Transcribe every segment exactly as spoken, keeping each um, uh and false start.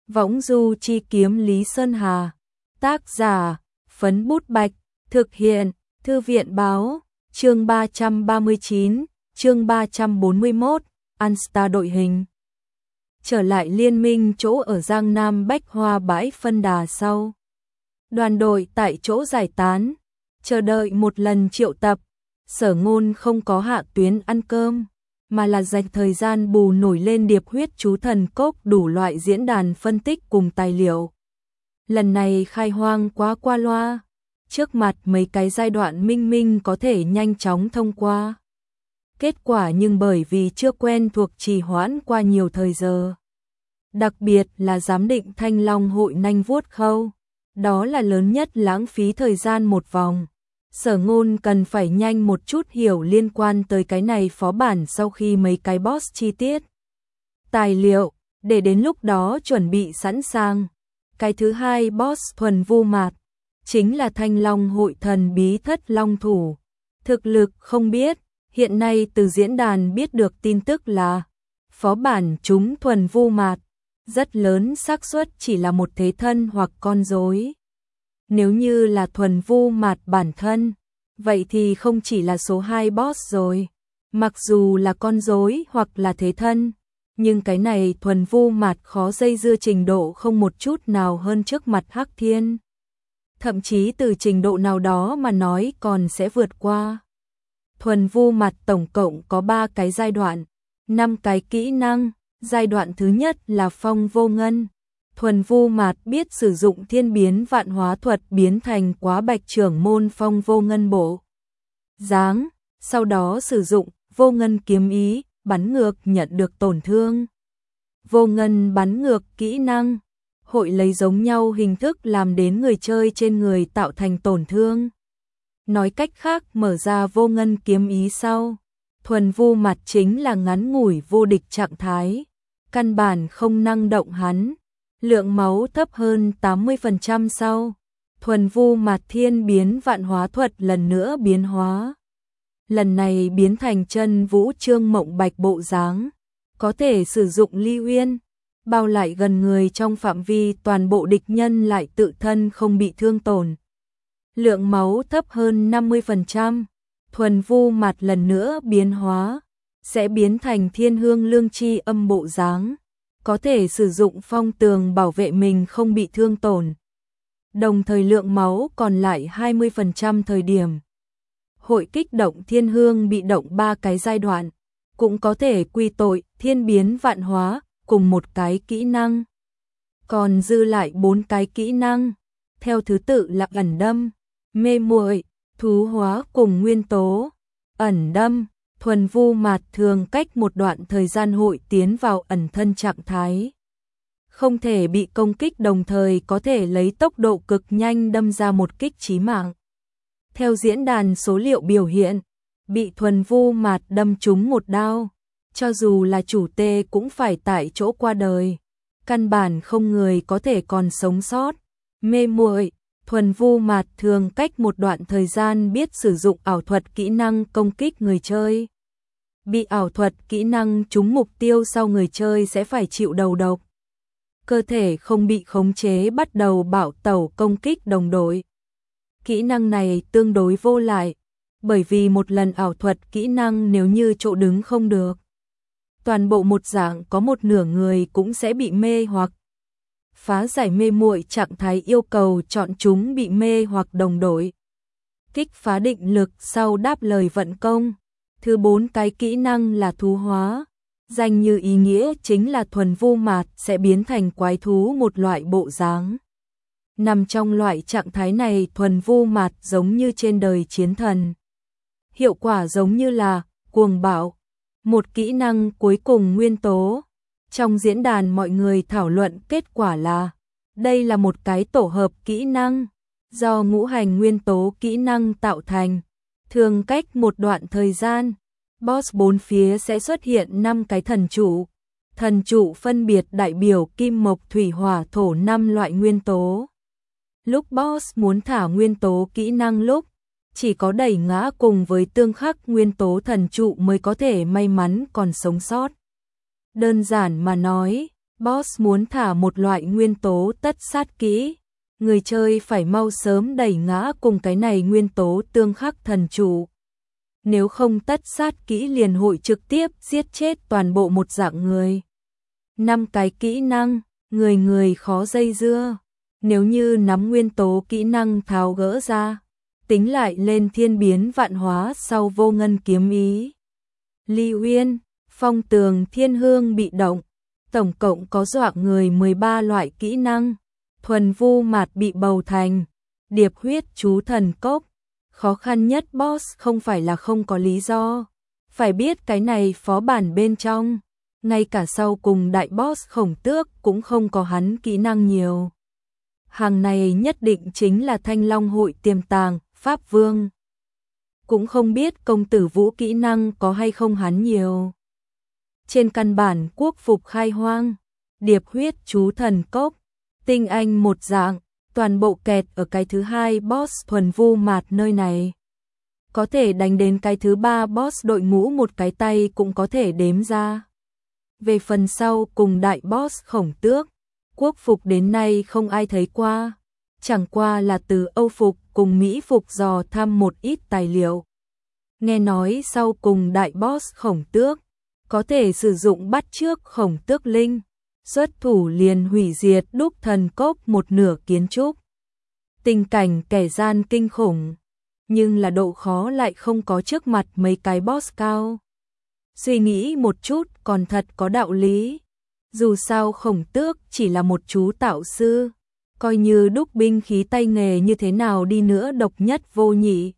Võng du chi kiếm Lý Sơn Hà. Tác giả, Phấn Bút Bạch. Thực hiện, Thư viện Báo. Chương ba trăm ba mươi chín, chương ba trăm bốn mươi mốt, Anstar đội hình. Trở lại liên minh chỗ ở Giang Nam Bách Hoa bãi phân đà sau. Đoàn đội tại chỗ giải tán, chờ đợi một lần triệu tập. Sở Ngôn không có hạ tuyến ăn cơm, mà là dành thời gian bù nổi lên điệp huyết chú thần cốc đủ loại diễn đàn phân tích cùng tài liệu. Lần này khai hoang quá qua loa, trước mặt mấy cái giai đoạn minh minh có thể nhanh chóng thông qua. Kết quả nhưng bởi vì chưa quen thuộc trì hoãn qua nhiều thời giờ. Đặc biệt là giám định Thanh Long hội nanh vuốt khâu, đó là lớn nhất lãng phí thời gian một vòng. Sở Ngôn cần phải nhanh một chút hiểu liên quan tới cái này phó bản sau khi mấy cái boss chi tiết. Tài liệu, để đến lúc đó chuẩn bị sẵn sàng. Cái thứ hai boss thuần vu mạt, chính là Thanh Long hội thần bí thất long thủ. Thực lực không biết, hiện nay từ diễn đàn biết được tin tức là phó bản chúng thuần vu mạt, rất lớn xác suất chỉ là một thế thân hoặc con rối. Nếu như là thuần vu mạt bản thân, vậy thì không chỉ là số hai boss rồi. Mặc dù là con rối hoặc là thế thân, nhưng cái này thuần vu mạt khó dây dưa trình độ không một chút nào hơn trước mặt Hắc Thiên. Thậm chí từ trình độ nào đó mà nói còn sẽ vượt qua. Thuần vu mạt tổng cộng có ba cái giai đoạn, năm cái kỹ năng. Giai đoạn thứ nhất là phong vô ngân. Thuần vu mạt biết sử dụng thiên biến vạn hóa thuật biến thành quá bạch trưởng môn phong vô ngân bộ dáng, sau đó sử dụng vô ngân kiếm ý, bắn ngược nhận được tổn thương. Vô ngân bắn ngược kỹ năng, hội lấy giống nhau hình thức làm đến người chơi trên người tạo thành tổn thương. Nói cách khác mở ra vô ngân kiếm ý sau, thuần vu mạt chính là ngắn ngủi vô địch trạng thái, căn bản không năng động hắn. Lượng máu thấp hơn tám mươi phần trăm sau, thuần vu mạt thiên biến vạn hóa thuật lần nữa biến hóa. Lần này biến thành chân vũ trương mộng bạch bộ dáng, có thể sử dụng ly uyên, bao lại gần người trong phạm vi toàn bộ địch nhân lại tự thân không bị thương tổn. Lượng máu thấp hơn năm mươi phần trăm, thuần vu mạt lần nữa biến hóa, sẽ biến thành thiên hương lương chi âm bộ dáng. Có thể sử dụng phong tường bảo vệ mình không bị thương tổn. Đồng thời lượng máu còn lại hai mươi phần trăm thời điểm. Hội kích động thiên hương bị động ba cái giai đoạn, cũng có thể quy tội thiên biến vạn hóa cùng một cái kỹ năng. Còn dư lại bốn cái kỹ năng, theo thứ tự là ẩn đâm, mê muội, thú hóa cùng nguyên tố. Ẩn đâm, thuần vu mạt thường cách một đoạn thời gian hội tiến vào ẩn thân trạng thái. Không thể bị công kích đồng thời có thể lấy tốc độ cực nhanh đâm ra một kích chí mạng. Theo diễn đàn số liệu biểu hiện, bị thuần vu mạt đâm trúng một đao, cho dù là chủ tê cũng phải tại chỗ qua đời. Căn bản không người có thể còn sống sót. Mê muội, thuần vu mạt thường cách một đoạn thời gian biết sử dụng ảo thuật kỹ năng công kích người chơi. Bị ảo thuật kỹ năng trúng mục tiêu sau người chơi sẽ phải chịu đầu độc. Cơ thể không bị khống chế bắt đầu bạo tẩu công kích đồng đội. Kỹ năng này tương đối vô lại, bởi vì một lần ảo thuật kỹ năng nếu như chỗ đứng không được, toàn bộ một dạng có một nửa người cũng sẽ bị mê hoặc. Phá giải mê muội trạng thái yêu cầu chọn chúng bị mê hoặc đồng đội. Kích phá định lực sau đáp lời vận công. Thứ bốn cái kỹ năng là thú hóa. Danh như ý nghĩa chính là thuần vu mạt sẽ biến thành quái thú một loại bộ dáng. Nằm trong loại trạng thái này thuần vu mạt giống như trên đời chiến thần. Hiệu quả giống như là cuồng bạo. Một kỹ năng cuối cùng nguyên tố. Trong diễn đàn mọi người thảo luận kết quả là đây là một cái tổ hợp kỹ năng do ngũ hành nguyên tố kỹ năng tạo thành. Thường cách một đoạn thời gian, boss bốn phía sẽ xuất hiện năm cái thần trụ. Thần trụ phân biệt đại biểu kim mộc thủy hỏa thổ năm loại nguyên tố. Lúc boss muốn thả nguyên tố kỹ năng lúc, chỉ có đẩy ngã cùng với tương khắc nguyên tố thần trụ mới có thể may mắn còn sống sót. Đơn giản mà nói, Boss muốn thả một loại nguyên tố tất sát kỹ, người chơi phải mau sớm đẩy ngã cùng cái này nguyên tố tương khắc thần trụ. Nếu không tất sát kỹ liền hội trực tiếp giết chết toàn bộ một dạng người. Năm cái kỹ năng, người người khó dây dưa. Nếu như nắm nguyên tố kỹ năng tháo gỡ ra, tính lại lên thiên biến vạn hóa sau vô ngân kiếm ý. Ly Uyên, phong tường thiên hương bị động, tổng cộng có dọa người mười ba loại kỹ năng. Thuần vu mạt bị bầu thành, điệp huyết chú thần cốc. Khó khăn nhất boss không phải là không có lý do. Phải biết cái này phó bản bên trong, ngay cả sau cùng đại boss khổng tước cũng không có hắn kỹ năng nhiều. Hàng này nhất định chính là Thanh Long hội tiềm tàng, Pháp Vương. Cũng không biết công tử Vũ kỹ năng có hay không hắn nhiều. Trên căn bản quốc phục khai hoang, điệp huyết chú thần cốc, tinh anh một dạng, toàn bộ kẹt ở cái thứ hai boss thuần vu mạt nơi này. Có thể đánh đến cái thứ ba boss đội ngũ một cái tay cũng có thể đếm ra. Về phần sau cùng đại boss khổng tước, quốc phục đến nay không ai thấy qua. Chẳng qua là từ Âu phục cùng Mỹ phục dò thăm một ít tài liệu. Nghe nói sau cùng đại boss khổng tước, có thể sử dụng bắt chước khổng tước linh. Xuất thủ liền hủy diệt đúc thần cốc một nửa kiến trúc. Tình cảnh kẻ gian kinh khủng, nhưng là độ khó lại không có trước mặt mấy cái boss cao. Suy nghĩ một chút còn thật có đạo lý. Dù sao khổng tước chỉ là một chú tạo sư, coi như đúc binh khí tay nghề như thế nào đi nữa độc nhất vô nhị.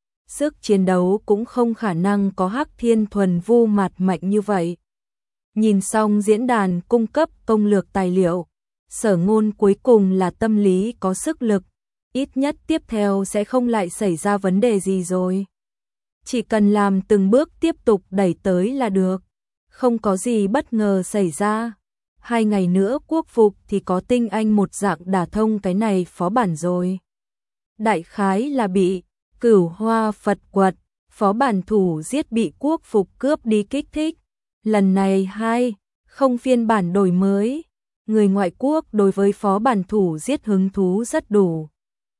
Sức chiến đấu cũng không khả năng có Hắc Thiên thuần vu mạt mạnh như vậy. Nhìn xong diễn đàn cung cấp công lược tài liệu, Sở Ngôn cuối cùng là tâm lý có sức lực, ít nhất tiếp theo sẽ không lại xảy ra vấn đề gì rồi. Chỉ cần làm từng bước tiếp tục đẩy tới là được, không có gì bất ngờ xảy ra. Hai ngày nữa quốc phục thì có tinh anh một dạng đả thông cái này phó bản rồi. Đại khái là bị Cửu Hoa Phật Quật, phó bản thủ giết bị quốc phục cướp đi kích thích. Lần này hai, không phiên bản đổi mới, người ngoại quốc đối với phó bản thủ giết hứng thú rất đủ.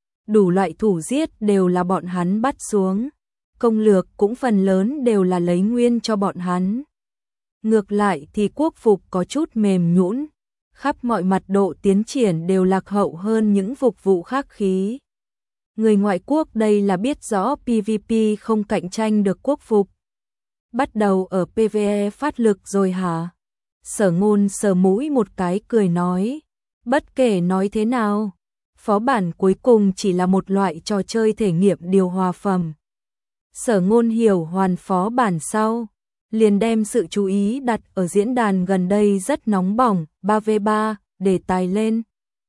Đủ loại thủ giết đều là bọn hắn bắt xuống, công lược cũng phần lớn đều là lấy nguyên cho bọn hắn. Ngược lại thì quốc phục có chút mềm nhũn, khắp mọi mặt độ tiến triển đều lạc hậu hơn những phục vụ khác khí. Người ngoại quốc đây là biết rõ pê vê pê không cạnh tranh được quốc phục. Bắt đầu ở pê vê e phát lực rồi hả? Sở Ngôn sờ mũi một cái cười nói, bất kể nói thế nào, phó bản cuối cùng chỉ là một loại trò chơi thể nghiệm điều hòa phẩm. Sở Ngôn hiểu hoàn phó bản sau, liền đem sự chú ý đặt ở diễn đàn gần đây rất nóng bỏng, ba vê ba, để tài lên.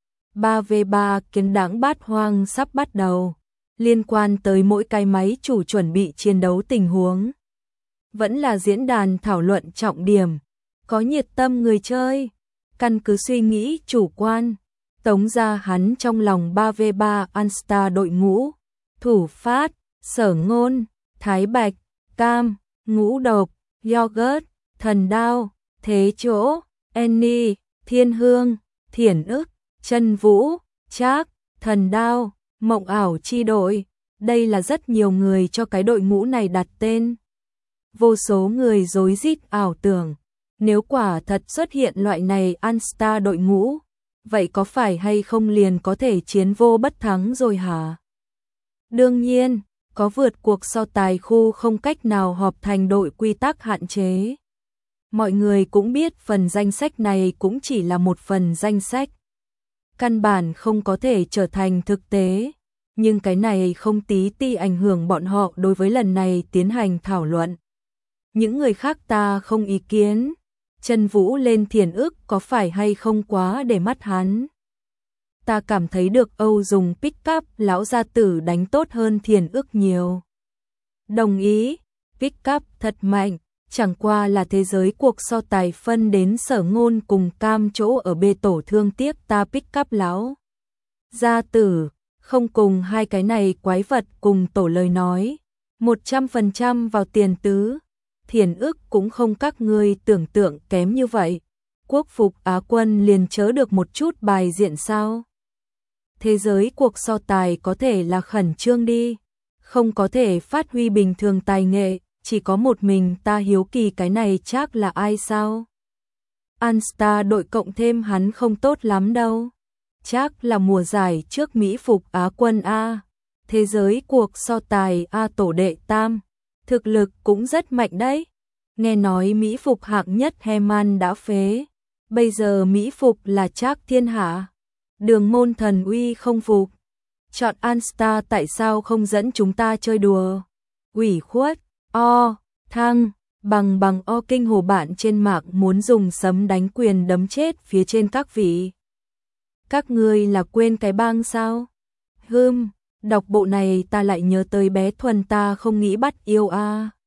ba vê ba kiến đãng bát hoang sắp bắt đầu, liên quan tới mỗi cái máy chủ chuẩn bị chiến đấu tình huống. Vẫn là diễn đàn thảo luận trọng điểm, có nhiệt tâm người chơi, căn cứ suy nghĩ chủ quan, tống ra hắn trong lòng ba vê ba Unstar đội ngũ, Thủ Phát, Sở Ngôn, Thái Bạch, Cam, Ngũ Độc, Yogurt, Thần Đao, Thế Chỗ, Annie, Thiên Hương, Thiển Ức, Chân Vũ, Trác, Thần Đao, Mộng Ảo chi đội. Đây là rất nhiều người cho cái đội ngũ này đặt tên. Vô số người rối rít ảo tưởng, nếu quả thật xuất hiện loại này Unstar đội ngũ, vậy có phải hay không liền có thể chiến vô bất thắng rồi hả? Đương nhiên, có vượt cuộc so tài khu không cách nào họp thành đội quy tắc hạn chế. Mọi người cũng biết phần danh sách này cũng chỉ là một phần danh sách. Căn bản không có thể trở thành thực tế, nhưng cái này không tí ti ảnh hưởng bọn họ đối với lần này tiến hành thảo luận. Những người khác ta không ý kiến, Chân Vũ lên Thiển Ức có phải hay không quá để mắt hắn. Ta cảm thấy được Âu dùng pick up lão gia tử đánh tốt hơn Thiển Ức nhiều. Đồng ý, pick up thật mạnh, chẳng qua là thế giới cuộc so tài phân đến Sở Ngôn cùng Cam chỗ ở bê tổ thương tiếc ta pick up lão gia tử, không cùng hai cái này quái vật cùng tổ lời nói, một trăm phần trăm vào tiền tứ. Thiển Ức cũng không các ngươi tưởng tượng kém như vậy, quốc phục Á quân liền chớ được một chút bài diện sao? Thế giới cuộc so tài có thể là khẩn trương đi, không có thể phát huy bình thường tài nghệ, chỉ có một mình ta hiếu kỳ cái này chắc là ai sao? Anstar đội cộng thêm hắn không tốt lắm đâu. Chắc là mùa giải trước Mỹ phục Á quân A. Thế giới cuộc so tài A tổ đệ tam. Thực lực cũng rất mạnh đấy. Nghe nói Mỹ phục hạng nhất Heman đã phế. Bây giờ Mỹ phục là Trác thiên hạ. Đường môn thần uy không phục. Chọn Anstar tại sao không dẫn chúng ta chơi đùa? Ủy khuất, o, thăng, bằng bằng o kinh hồ bạn trên mạng muốn dùng sấm đánh quyền đấm chết phía trên các vị. Các ngươi là quên cái bang sao? Hừm, đọc bộ này ta lại nhớ tới bé Thuần ta không nghĩ bắt yêu a. À.